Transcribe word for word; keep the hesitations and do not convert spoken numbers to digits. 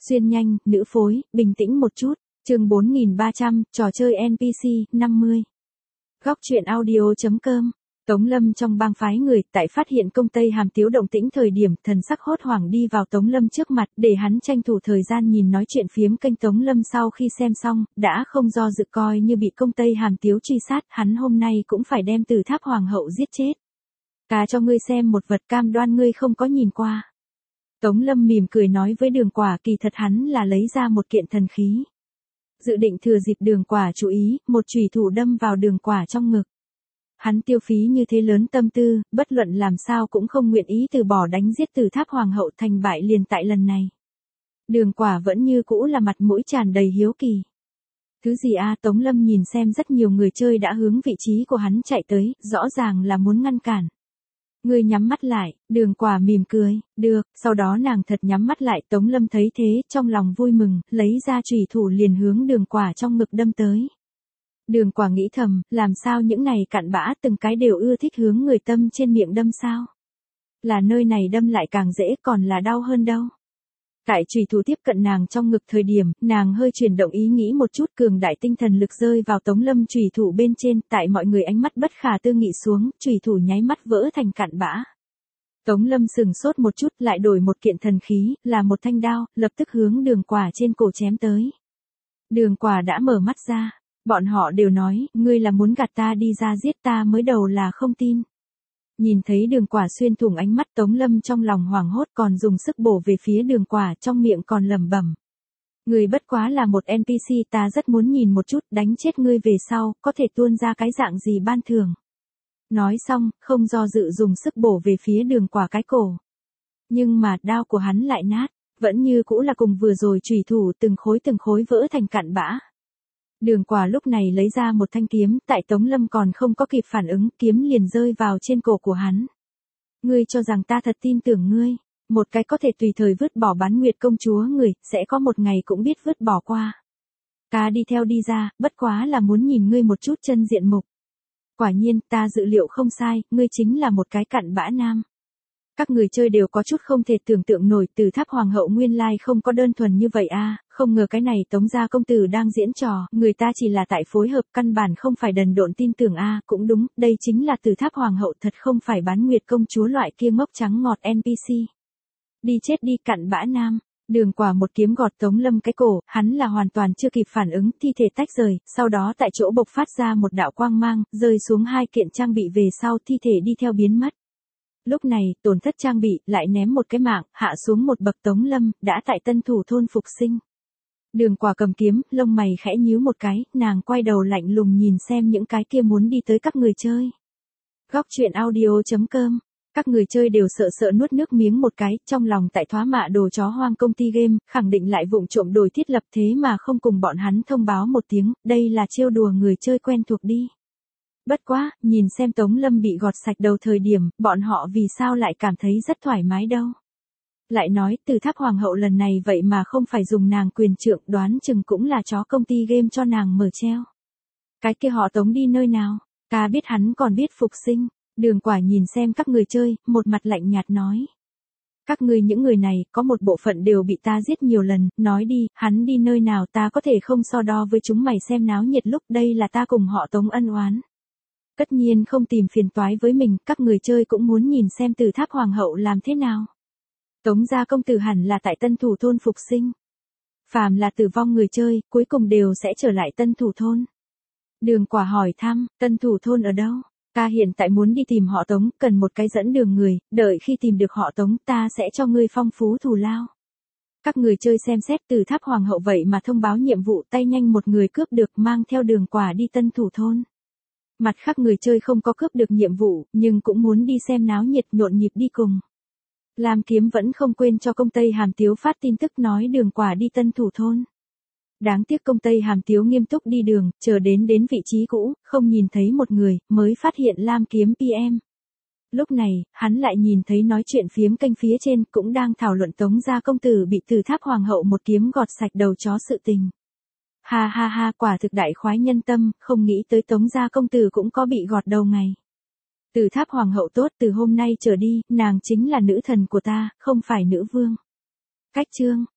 Xuyên nhanh, nữ phối, bình tĩnh một chút. Chương bốn nghìn ba trăm, trò chơi en pê xê, năm mươi. Góc truyện audio chấm com. Tống Lâm trong bang phái người, tại phát hiện công Tây Hàm Tiếu động tĩnh thời điểm, thần sắc hốt hoảng đi vào Tống Lâm trước mặt, để hắn tranh thủ thời gian nhìn nói chuyện phiếm kênh Tống Lâm sau khi xem xong, đã không do dự coi như bị công Tây Hàm Tiếu truy sát, hắn hôm nay cũng phải đem Từ Tháp Hoàng hậu giết chết. Cá cho ngươi xem một vật cam đoan ngươi không có nhìn qua. Tống Lâm mỉm cười nói với Đường Quả, kỳ thật hắn là lấy ra một kiện thần khí. Dự định thừa dịp Đường Quả chú ý, một chùy thủ đâm vào Đường Quả trong ngực. Hắn tiêu phí như thế lớn tâm tư, bất luận làm sao cũng không nguyện ý từ bỏ đánh giết Từ Tháp Hoàng hậu, thành bại liền tại lần này. Đường Quả vẫn như cũ là mặt mũi tràn đầy hiếu kỳ. Thứ gì a? Tống Lâm nhìn xem rất nhiều người chơi đã hướng vị trí của hắn chạy tới, rõ ràng là muốn ngăn cản. Ngươi nhắm mắt lại, Đường Quả mỉm cười, được, sau đó nàng thật nhắm mắt lại, Tống Lâm thấy thế, trong lòng vui mừng, lấy ra chùy thủ liền hướng Đường Quả trong ngực đâm tới. Đường Quả nghĩ thầm, làm sao những này cặn bã từng cái đều ưa thích hướng người tâm trên miệng đâm sao? Là nơi này đâm lại càng dễ, còn là đau hơn đâu. Tại chùy thủ tiếp cận nàng trong ngực thời điểm, nàng hơi chuyển động ý nghĩ một chút, cường đại tinh thần lực rơi vào Tống Lâm chùy thủ bên trên, tại mọi người ánh mắt bất khả tư nghị xuống, chùy thủ nháy mắt vỡ thành cặn bã. Tống Lâm sừng sốt một chút, lại đổi một kiện thần khí, là một thanh đao, lập tức hướng Đường Quả trên cổ chém tới. Đường Quả đã mở mắt ra, bọn họ đều nói, ngươi là muốn gạt ta đi ra giết ta, mới đầu là không tin. Nhìn thấy Đường Quả xuyên thủng ánh mắt, Tống Lâm trong lòng hoảng hốt, còn dùng sức bổ về phía Đường Quả, trong miệng còn lẩm bẩm. Ngươi bất quá là một en pê xê, ta rất muốn nhìn một chút, đánh chết ngươi về sau, có thể tuôn ra cái dạng gì ban thưởng. Nói xong, không do dự dùng sức bổ về phía Đường Quả cái cổ. Nhưng mà, đao của hắn lại nát, vẫn như cũ là cùng vừa rồi chùy thủ, từng khối từng khối vỡ thành cặn bã. Đường Quả lúc này lấy ra một thanh kiếm, tại Tống Lâm còn không có kịp phản ứng, kiếm liền rơi vào trên cổ của hắn. Ngươi cho rằng ta thật tin tưởng ngươi, một cái có thể tùy thời vứt bỏ Bán Nguyệt công chúa người, sẽ có một ngày cũng biết vứt bỏ qua. Ta đi theo đi ra, bất quá là muốn nhìn ngươi một chút chân diện mục. Quả nhiên, ta dự liệu không sai, ngươi chính là một cái cặn bã nam. Các người chơi đều có chút không thể tưởng tượng nổi, Từ Tháp Hoàng hậu nguyên lai không có đơn thuần như vậy a, không ngờ cái này Tống gia công tử đang diễn trò, người ta chỉ là tại phối hợp, căn bản không phải đần độn tin tưởng a, cũng đúng, đây chính là Từ Tháp Hoàng hậu thật, không phải Bán Nguyệt công chúa loại kia ngốc trắng ngọt en pê xê. Đi chết đi cặn bã nam. Đường Quả một kiếm gọt Tống Lâm cái cổ, hắn là hoàn toàn chưa kịp phản ứng, thi thể tách rời, sau đó tại chỗ bộc phát ra một đạo quang mang, rơi xuống hai kiện trang bị về sau, thi thể đi theo biến mất. Lúc này, tổn thất trang bị, lại ném một cái mạng, hạ xuống một bậc. Tống Lâm, đã tại Tân Thủ thôn phục sinh. Đường Quả cầm kiếm, lông mày khẽ nhíu một cái, nàng quay đầu lạnh lùng nhìn xem những cái kia muốn đi tới các người chơi. Góc truyện audio chấm com. Các người chơi đều sợ sợ nuốt nước miếng một cái, trong lòng tại thoá mạ đồ chó hoang công ty game, khẳng định lại vụng trộm đổi thiết lập, thế mà không cùng bọn hắn thông báo một tiếng, đây là trêu đùa người chơi quen thuộc đi. Bất quá, nhìn xem Tống Lâm bị gọt sạch đầu thời điểm, bọn họ vì sao lại cảm thấy rất thoải mái đâu. Lại nói, Từ Tháp Hoàng hậu lần này vậy mà không phải dùng nàng quyền trượng, đoán chừng cũng là chó công ty game cho nàng mở treo. Cái kia họ Tống đi nơi nào, ta biết hắn còn biết phục sinh. Đường Quả nhìn xem các người chơi, một mặt lạnh nhạt nói. Các ngươi những người này, có một bộ phận đều bị ta giết nhiều lần, nói đi, hắn đi nơi nào ta có thể không so đo với chúng mày xem náo nhiệt lúc đây là ta cùng họ Tống ân oán. Tất nhiên không tìm phiền toái với mình, các người chơi cũng muốn nhìn xem Từ Tháp Hoàng hậu làm thế nào. Tống gia công tử hẳn là tại Tân Thủ thôn phục sinh. Phàm là tử vong người chơi, cuối cùng đều sẽ trở lại Tân Thủ thôn. Đường Quả hỏi thăm, Tân Thủ thôn ở đâu? Ta hiện tại muốn đi tìm họ Tống, cần một cái dẫn đường người, đợi khi tìm được họ Tống ta sẽ cho ngươi phong phú thù lao. Các người chơi xem xét Từ Tháp Hoàng hậu vậy mà thông báo nhiệm vụ, tay nhanh một người cướp được, mang theo Đường Quả đi Tân Thủ thôn. Mặt khác người chơi không có cướp được nhiệm vụ, nhưng cũng muốn đi xem náo nhiệt, nhộn nhịp đi cùng. Lam Kiếm vẫn không quên cho công Tây Hàm Tiếu phát tin tức nói Đường Quả đi Tân Thủ thôn. Đáng tiếc công Tây Hàm Tiếu nghiêm túc đi đường, chờ đến đến vị trí cũ, không nhìn thấy một người, mới phát hiện Lam Kiếm pê em. Lúc này, hắn lại nhìn thấy nói chuyện phiếm kênh phía trên, cũng đang thảo luận Tống gia công tử bị Từ Tháp Hoàng hậu một kiếm gọt sạch đầu chó sự tình. Ha ha ha, quả thực đại khoái nhân tâm, không nghĩ tới Tống gia công tử cũng có bị gọt đầu ngày. Từ Tháp Hoàng hậu tốt, từ hôm nay trở đi, nàng chính là nữ thần của ta, không phải nữ vương. Cách chương.